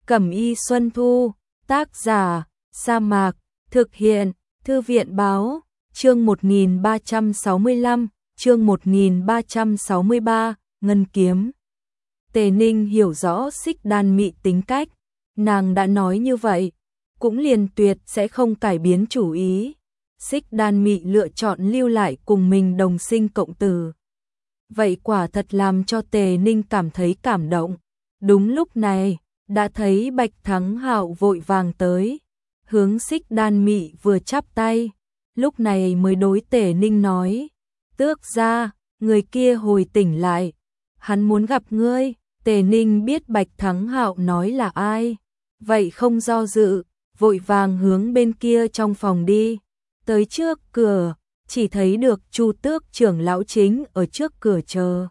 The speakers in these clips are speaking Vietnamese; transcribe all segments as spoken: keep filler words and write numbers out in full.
Cẩm y Xuân Thu, tác giả, Sa Mạc, thực hiện, Thư viện báo, chương một nghìn ba trăm sáu mươi lăm, chương một nghìn ba trăm sáu mươi ba, Ngân Kiếm. Tề Ninh hiểu rõ Xích Đan Mị tính cách, nàng đã nói như vậy, cũng liền tuyệt sẽ không cải biến chủ ý. Xích Đan Mị lựa chọn lưu lại cùng mình đồng sinh cộng tử. Vậy quả thật làm cho Tề Ninh cảm thấy cảm động. Đúng lúc này, đã thấy Bạch Thắng Hạo vội vàng tới, hướng Xích Đan Mị vừa chắp tay, lúc này mới đối Tề Ninh nói, tước gia, người kia hồi tỉnh lại, hắn muốn gặp ngươi. Tề Ninh biết Bạch Thắng Hạo nói là ai, vậy không do dự, vội vàng hướng bên kia trong phòng đi, tới trước cửa, chỉ thấy được Chu Tước trưởng lão chính ở trước cửa chờ.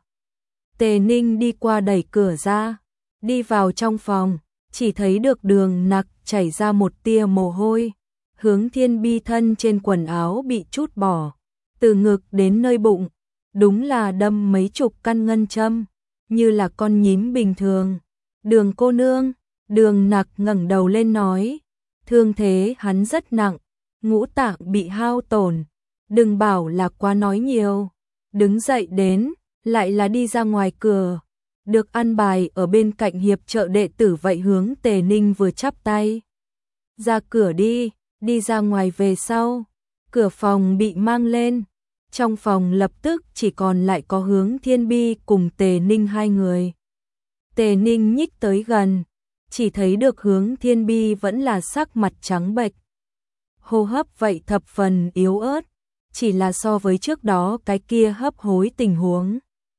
Tề Ninh đi qua đẩy cửa ra, đi vào trong phòng, chỉ thấy được Đường Nặc chảy ra một tia mồ hôi, Hướng Thiên Bi thân trên quần áo bị trút bỏ, từ ngực đến nơi bụng, đúng là đâm mấy chục căn ngân châm, như là con nhím bình thường. Đường cô nương, Đường Nặc ngẩng đầu lên nói, thương thế hắn rất nặng, ngũ tạng bị hao tổn, đừng bảo là quá nói nhiều. Đứng dậy đến, lại là đi ra ngoài cửa, được an bài ở bên cạnh hiệp trợ đệ tử, vậy hướng Tề Ninh vừa chắp tay. Ra cửa đi, đi ra ngoài về sau, cửa phòng bị mang lên, trong phòng lập tức chỉ còn lại có Hướng Thiên Bi cùng Tề Ninh hai người. Tề Ninh nhích tới gần, chỉ thấy được Hướng Thiên Bi vẫn là sắc mặt trắng bệch, hô hấp vậy thập phần yếu ớt, chỉ là so với trước đó cái kia hấp hối tình huống,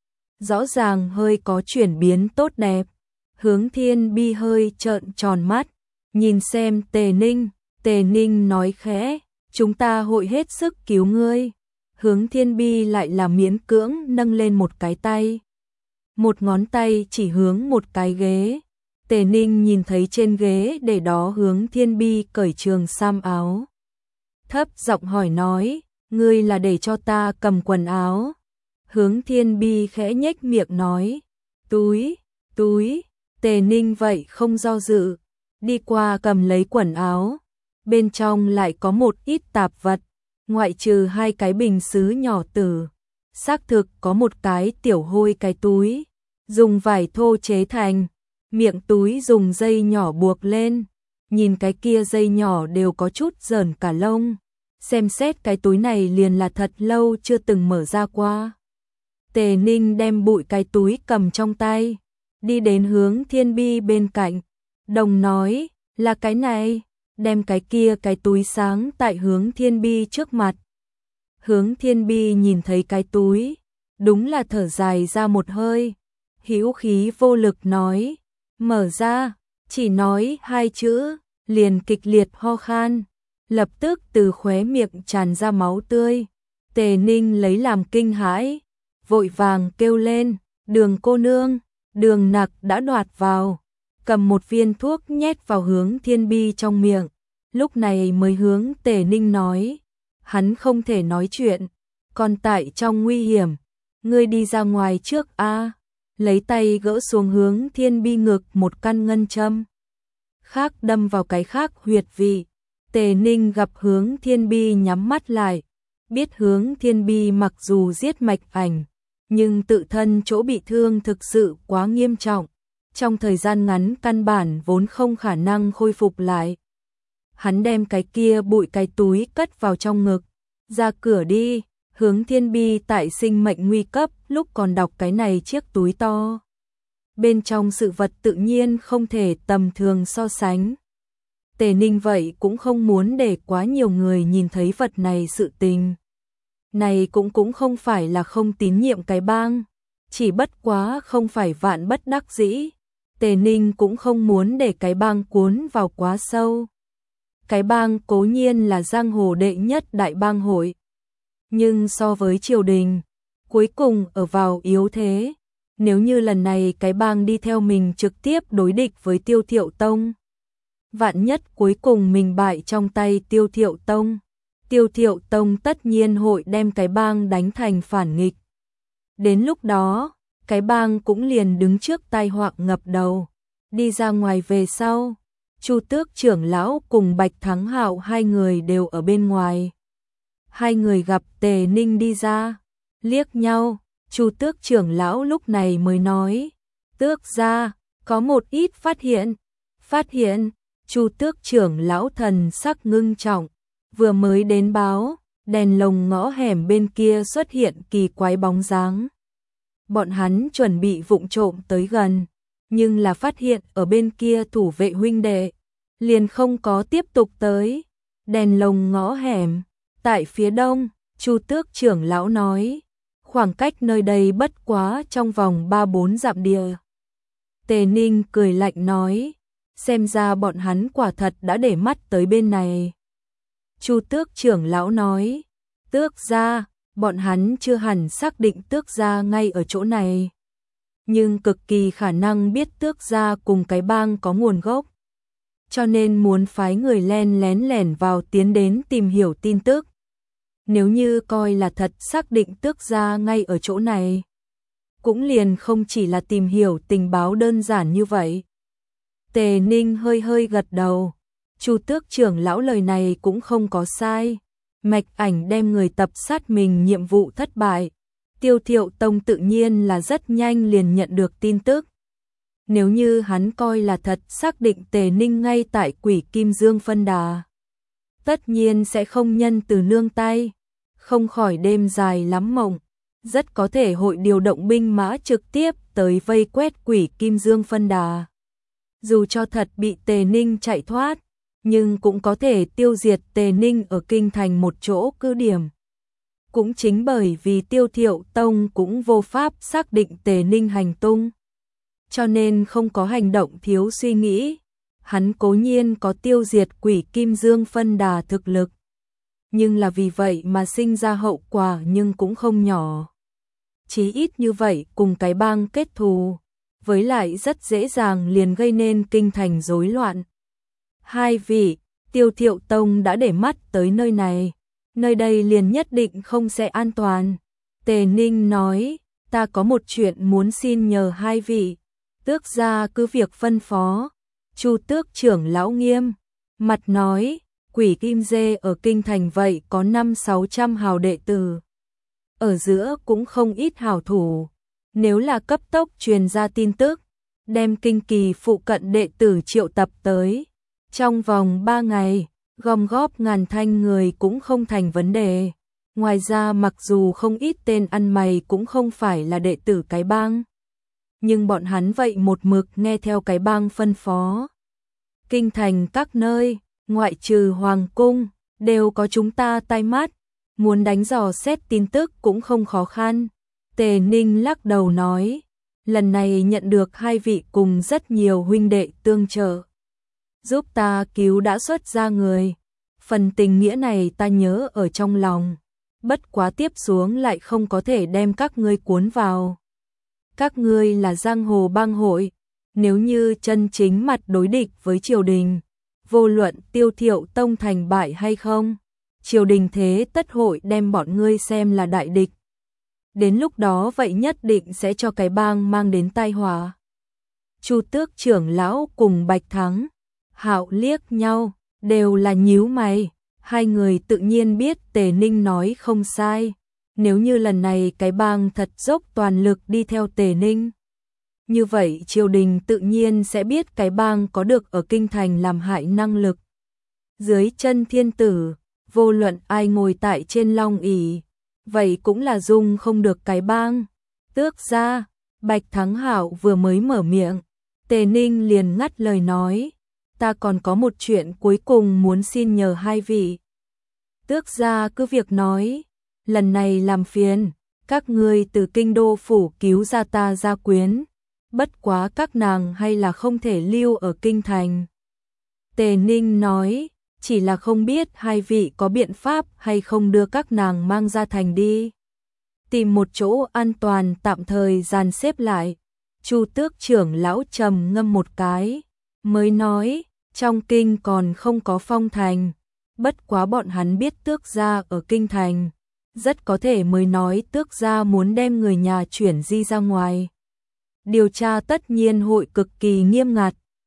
rõ ràng hơi có chuyển biến tốt đẹp. Hướng Thiên Bi hơi trợn tròn mắt, nhìn xem Tề Ninh, Tề Ninh nói khẽ, chúng ta hội hết sức cứu ngươi. Hướng Thiên Bi lại là miễn cưỡng nâng lên một cái tay, một ngón tay chỉ hướng một cái ghế. Tề Ninh nhìn thấy trên ghế để đó Hướng Thiên Bi cởi trường sam áo, thấp giọng hỏi nói, ngươi là để cho ta cầm quần áo? Hướng Thiên Bi khẽ nhếch miệng nói, túi, túi. Tề Ninh vậy không do dự, đi qua cầm lấy quần áo, bên trong lại có một ít tạp vật, ngoại trừ hai cái bình sứ nhỏ tử, xác thực có một cái tiểu hôi cái túi, dùng vải thô chế thành, miệng túi dùng dây nhỏ buộc lên, nhìn cái kia dây nhỏ đều có chút rờn cả lông, xem xét cái túi này liền là thật lâu chưa từng mở ra qua. Tề Ninh đem bụi cái túi cầm trong tay, đi đến Hướng Thiên Bi bên cạnh, đồng nói, là cái này, đem cái kia cái túi sáng tại Hướng Thiên Bi trước mặt. Hướng Thiên Bi nhìn thấy cái túi, đúng là thở dài ra một hơi, hữu khí vô lực nói, mở ra, chỉ nói hai chữ, liền kịch liệt ho khan, lập tức từ khóe miệng tràn ra máu tươi. Tề Ninh lấy làm kinh hãi, vội vàng kêu lên, Đường cô nương. Đường Nặc đã đoạt vào, cầm một viên thuốc nhét vào Hướng Thiên Bi trong miệng, lúc này mới hướng Tề Ninh nói, hắn không thể nói chuyện, còn tại trong nguy hiểm, ngươi đi ra ngoài trước a. Lấy tay gỡ xuống Hướng Thiên Bi ngực một căn ngân châm, khác đâm vào cái khác huyệt vị. Tề Ninh gặp Hướng Thiên Bi nhắm mắt lại, biết Hướng Thiên Bi mặc dù giết mạch ảnh, nhưng tự thân chỗ bị thương thực sự quá nghiêm trọng, trong thời gian ngắn căn bản vốn không khả năng khôi phục lại. Hắn đem cái kia bụi cái túi cất vào trong ngực, ra cửa đi. Hướng Thiên Bi tại sinh mệnh nguy cấp lúc còn đọc cái này chiếc túi to, bên trong sự vật tự nhiên không thể tầm thường so sánh. Tề Ninh vậy cũng không muốn để quá nhiều người nhìn thấy vật này, sự tình này cũng cũng không phải là không tín nhiệm cái bang, chỉ bất quá không phải vạn bất đắc dĩ. Tề Ninh cũng không muốn để cái bang cuốn vào quá sâu. Cái bang cố nhiên là giang hồ đệ nhất đại bang hội, nhưng so với triều đình, cuối cùng ở vào yếu thế. Nếu như lần này cái bang đi theo mình trực tiếp đối địch với Tiêu Thiệu Tông, vạn nhất cuối cùng mình bại trong tay Tiêu Thiệu Tông, Tiêu Thiệu Tông tất nhiên hội đem cái bang đánh thành phản nghịch. Đến lúc đó, cái bang cũng liền đứng trước tai họa ngập đầu. Đi ra ngoài về sau, Chu Tước trưởng lão cùng Bạch Thắng Hạo hai người đều ở bên ngoài. Hai người gặp Tề Ninh đi ra, liếc nhau, Chu Tước trưởng lão lúc này mới nói, Tước gia, có một ít phát hiện. Phát hiện, Chu Tước trưởng lão thần sắc ngưng trọng, vừa mới đến báo, đèn lồng ngõ hẻm bên kia xuất hiện kỳ quái bóng dáng. Bọn hắn chuẩn bị vụng trộm tới gần, nhưng là phát hiện ở bên kia thủ vệ huynh đệ, liền không có tiếp tục tới. Đèn lồng ngõ hẻm, tại phía đông, Chu Tước trưởng lão nói, khoảng cách nơi đây bất quá trong vòng ba bốn dặm địa. Tề Ninh cười lạnh nói, xem ra bọn hắn quả thật đã để mắt tới bên này. Chu Tước trưởng lão nói, Tước gia, bọn hắn chưa hẳn xác định Tước gia ngay ở chỗ này, nhưng cực kỳ khả năng biết Tước gia cùng cái bang có nguồn gốc, cho nên muốn phái người len lén lẻn vào tiến đến tìm hiểu tin tức. Nếu như coi là thật xác định Tước gia ngay ở chỗ này, cũng liền không chỉ là tìm hiểu tình báo đơn giản như vậy. Tề Ninh hơi hơi gật đầu, Chu Tước trưởng lão lời này cũng không có sai. Mạch Ảnh đem người tập sát mình nhiệm vụ thất bại, Tiêu Thiệu Tông tự nhiên là rất nhanh liền nhận được tin tức. Nếu như hắn coi là thật xác định Tề Ninh ngay tại Quỷ Kim Dương phân đà, tất nhiên sẽ không nhân từ nương tay, không khỏi đêm dài lắm mộng, rất có thể hội điều động binh mã trực tiếp tới vây quét Quỷ Kim Dương phân đà. Dù cho thật bị Tề Ninh chạy thoát, nhưng cũng có thể tiêu diệt Tề Ninh ở kinh thành một chỗ cứ điểm. Cũng chính bởi vì Tiêu Thiệu Tông cũng vô pháp xác định Tề Ninh hành tung, cho nên không có hành động thiếu suy nghĩ. Hắn cố nhiên có tiêu diệt Quỷ Kim Dương phân đà thực lực, nhưng là vì vậy mà sinh ra hậu quả nhưng cũng không nhỏ. Chí ít như vậy cùng cái bang kết thù, với lại rất dễ dàng liền gây nên kinh thành rối loạn. Hai vị, Tiêu Thiệu Tông đã để mắt tới nơi này, nơi đây liền nhất định không sẽ an toàn. Tề Ninh nói, ta có một chuyện muốn xin nhờ hai vị. Tước gia cứ việc phân phó. Chu Tước trưởng lão nghiêm mặt nói, Quỷ Kim Dê ở kinh thành vậy có năm sáu trăm hào đệ tử, ở giữa cũng không ít hảo thủ. Nếu là cấp tốc truyền ra tin tức, đem kinh kỳ phụ cận đệ tử triệu tập tới, trong vòng ba ngày, gom góp ngàn thanh người cũng không thành vấn đề. Ngoài ra mặc dù không ít tên ăn mày cũng không phải là đệ tử cái bang, nhưng bọn hắn vậy một mực nghe theo cái bang phân phó. Kinh thành các nơi, ngoại trừ hoàng cung, đều có chúng ta tai mắt, muốn đánh dò xét tin tức cũng không khó khăn. Tề Ninh lắc đầu nói, lần này nhận được hai vị cùng rất nhiều huynh đệ tương trợ, giúp ta cứu đã xuất ra người. Phần tình nghĩa này ta nhớ ở trong lòng, bất quá tiếp xuống lại không có thể đem các ngươi cuốn vào. Các ngươi là giang hồ bang hội, nếu như chân chính mặt đối địch với triều đình, vô luận Tiêu Thiệu Tông thành bại hay không, triều đình thế tất hội đem bọn ngươi xem là đại địch. Đến lúc đó vậy nhất định sẽ cho cái bang mang đến tai họa. Chu Tước trưởng lão cùng Bạch Thắng Hạo liếc nhau, đều là nhíu mày. Hai người tự nhiên biết Tề Ninh nói không sai. Nếu như lần này cái bang thật dốc toàn lực đi theo Tề Ninh, như vậy triều đình tự nhiên sẽ biết cái bang có được ở kinh thành làm hại năng lực. Dưới chân thiên tử, vô luận ai ngồi tại trên long ỷ, vậy cũng là dung không được cái bang. Tước gia, Bạch Thắng Hạo vừa mới mở miệng, Tề Ninh liền ngắt lời nói, ta còn có một chuyện cuối cùng muốn xin nhờ hai vị. Tước gia cứ việc nói, lần này làm phiền, các ngươi từ kinh đô phủ cứu ra ta gia quyến, bất quá các nàng hay là không thể lưu ở kinh thành. Tề Ninh nói, chỉ là không biết hai vị có biện pháp hay không đưa các nàng mang ra thành đi, tìm một chỗ an toàn tạm thời dàn xếp lại. Chu Tước trưởng lão trầm ngâm một cái, mới nói, trong kinh còn không có phong thành, bất quá bọn hắn biết Tước gia ở kinh thành, rất có thể mới nói Tước gia muốn đem người nhà chuyển di ra ngoài. Điều tra tất nhiên hội cực kỳ nghiêm ngặt,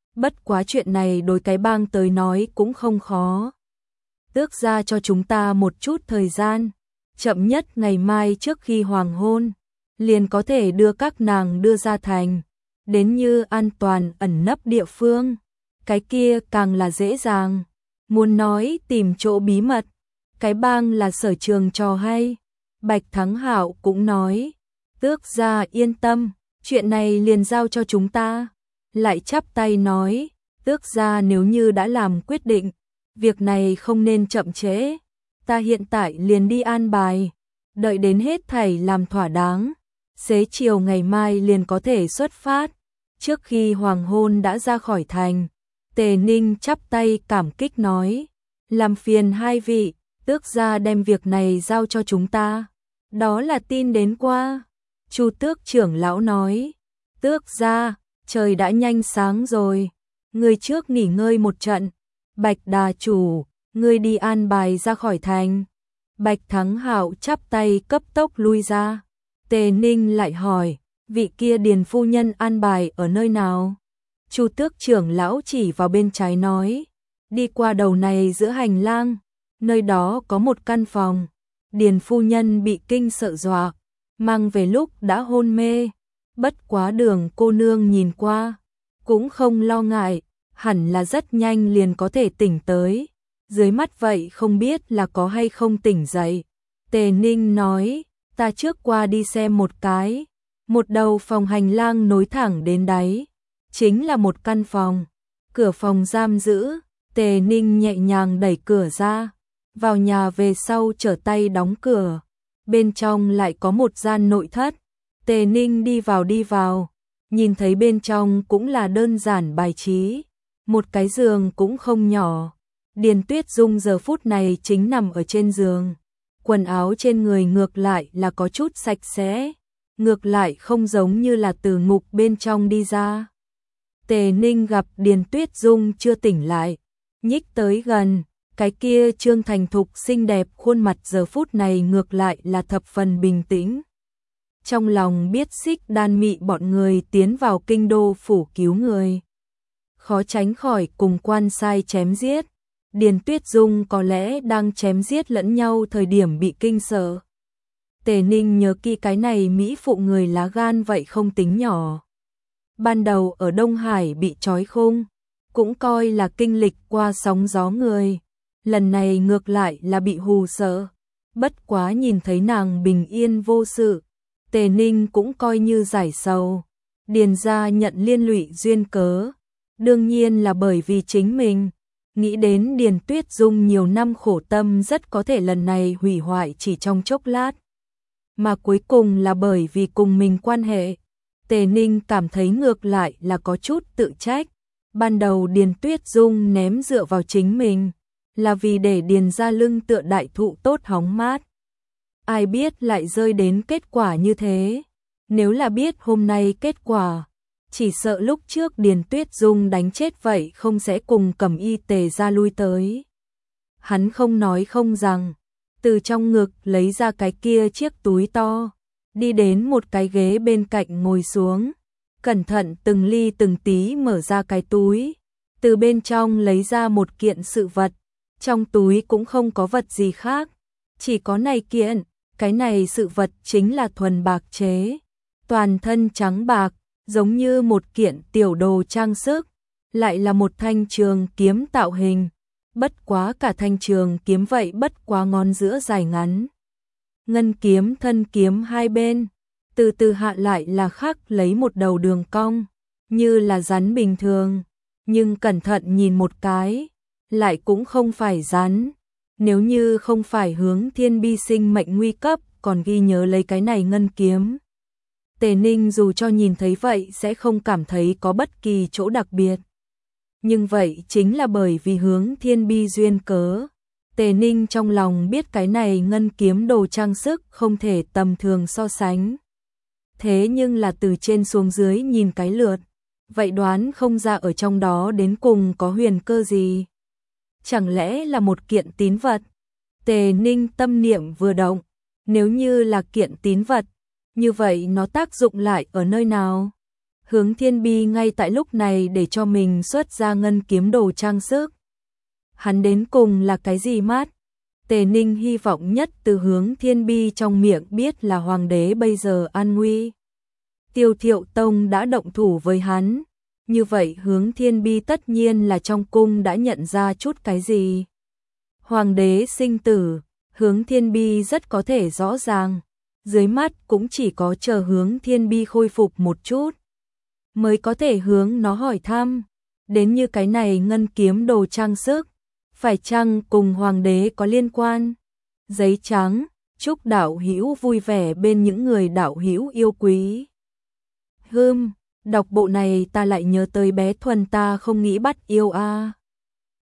Bất quá chuyện này đối cái bang tới nói cũng không khó. Tước gia cho chúng ta một chút thời gian, chậm nhất ngày mai trước khi hoàng hôn, liền có thể đưa các nàng đưa ra thành, đến như an toàn ẩn nấp địa phương. Cái kia càng là dễ dàng, muốn nói tìm chỗ bí mật, cái bang là sở trường trò hay. Bạch Thắng Hạo cũng nói, Tước gia yên tâm, chuyện này liền giao cho chúng ta. Lại chắp tay nói, Tước gia nếu như đã làm quyết định, việc này không nên chậm trễ, ta hiện tại liền đi an bài, đợi đến hết thảy làm thỏa đáng, xế chiều ngày mai liền có thể xuất phát, trước khi hoàng hôn đã ra khỏi thành. Tề Ninh chắp tay cảm kích nói, làm phiền hai vị, Tước gia đem việc này giao cho chúng ta, đó là tin đến qua. Chu Tước trưởng lão nói, Tước gia, trời đã nhanh sáng rồi, người trước nghỉ ngơi một trận. Bạch đà chủ, ngươi đi an bài ra khỏi thành. Bạch Thắng Hạo chắp tay cấp tốc lui ra. Tề Ninh lại hỏi, vị kia Điền phu nhân an bài ở nơi nào? Chu Tước trưởng lão chỉ vào bên trái nói, đi qua đầu này giữa hành lang, nơi đó có một căn phòng. Điền phu nhân bị kinh sợ dọa, mang về lúc đã hôn mê. Bất quá Đường cô nương nhìn qua, cũng không lo ngại, hẳn là rất nhanh liền có thể tỉnh tới. Dưới mắt vậy không biết là có hay không tỉnh dậy. Tề Ninh nói, ta trước qua đi xem một cái. Một đầu phòng hành lang nối thẳng đến đáy, chính là một căn phòng. Cửa phòng giam giữ, Tề Ninh nhẹ nhàng đẩy cửa ra, vào nhà về sau trở tay đóng cửa. Bên trong lại có một gian nội thất. Tề Ninh đi vào đi vào, nhìn thấy bên trong cũng là đơn giản bài trí. Một cái giường cũng không nhỏ. Điền Tuyết Dung giờ phút này chính nằm ở trên giường. Quần áo trên người ngược lại là có chút sạch sẽ, ngược lại không giống như là từ ngục bên trong đi ra. Tề Ninh gặp Điền Tuyết Dung chưa tỉnh lại, nhích tới gần, cái kia trương thành thục xinh đẹp khuôn mặt giờ phút này ngược lại là thập phần bình tĩnh. Trong lòng biết Xích Đan Mị bọn người tiến vào kinh đô phủ cứu người, khó tránh khỏi cùng quan sai chém giết. Điền Tuyết Dung có lẽ đang chém giết lẫn nhau thời điểm bị kinh sợ. Tề Ninh nhớ kỹ cái này mỹ phụ người lá gan vậy không tính nhỏ. Ban đầu ở Đông Hải bị trói khung, cũng coi là kinh lịch qua sóng gió người. Lần này ngược lại là bị hù sợ. Bất quá nhìn thấy nàng bình yên vô sự, Tề Ninh cũng coi như giải sầu. Điền gia nhận liên lụy duyên cớ, đương nhiên là bởi vì chính mình. Nghĩ đến Điền Tuyết Dung nhiều năm khổ tâm rất có thể lần này hủy hoại chỉ trong chốc lát. Mà cuối cùng là bởi vì cùng mình quan hệ. Tề Ninh cảm thấy ngược lại là có chút tự trách. Ban đầu Điền Tuyết Dung ném dựa vào chính mình, là vì để Điền ra lưng tựa đại thụ tốt hóng mát. Ai biết lại rơi đến kết quả như thế. Nếu là biết hôm nay kết quả, chỉ sợ lúc trước Điền Tuyết Dung đánh chết vậy không sẽ cùng Cẩm Y Tề ra lui tới. Hắn không nói không rằng, từ trong ngực lấy ra cái kia chiếc túi to, đi đến một cái ghế bên cạnh ngồi xuống, cẩn thận từng ly từng tí mở ra cái túi, từ bên trong lấy ra một kiện sự vật. Trong túi cũng không có vật gì khác, chỉ có này kiện. Cái này sự vật chính là thuần bạc chế, toàn thân trắng bạc, giống như một kiện tiểu đồ trang sức, lại là một thanh trường kiếm tạo hình. Bất quá cả thanh trường kiếm vậy bất quá ngón giữa dài ngắn. Ngân kiếm thân kiếm hai bên, từ từ hạ lại là khắc lấy một đầu đường cong, như là rắn bình thường, nhưng cẩn thận nhìn một cái, lại cũng không phải rắn. Nếu như không phải hướng thiên bi sinh mệnh nguy cấp, còn ghi nhớ lấy cái này ngân kiếm, Tề Ninh dù cho nhìn thấy vậy sẽ không cảm thấy có bất kỳ chỗ đặc biệt. Nhưng vậy chính là bởi vì hướng thiên bi duyên cớ. Tề Ninh trong lòng biết cái này ngân kiếm đồ trang sức không thể tầm thường so sánh. Thế nhưng là từ trên xuống dưới nhìn cái lượt, vậy đoán không ra ở trong đó đến cùng có huyền cơ gì. Chẳng lẽ là một kiện tín vật? Tề Ninh tâm niệm vừa động, nếu như là kiện tín vật, như vậy nó tác dụng lại ở nơi nào? Hướng Thiên Bi ngay tại lúc này để cho mình xuất ra ngân kiếm đồ trang sức. Hắn đến cùng là cái gì mát? Tề Ninh hy vọng nhất từ Hướng Thiên Bi trong miệng biết là hoàng đế bây giờ an nguy. Tiêu Thiệu Tông đã động thủ với hắn. Như vậy Hướng Thiên Bi tất nhiên là trong cung đã nhận ra chút cái gì. Hoàng đế sinh tử, Hướng Thiên Bi rất có thể rõ ràng. Dưới mắt cũng chỉ có chờ Hướng Thiên Bi khôi phục một chút mới có thể hướng nó hỏi thăm. Đến như cái này ngân kiếm đồ trang sức, phải chăng cùng hoàng đế có liên quan? Giấy trắng, chúc đạo hữu vui vẻ bên những người đạo hữu yêu quý. Hừm, đọc bộ này ta lại nhớ tới bé Thuần ta không nghĩ bắt yêu a. À.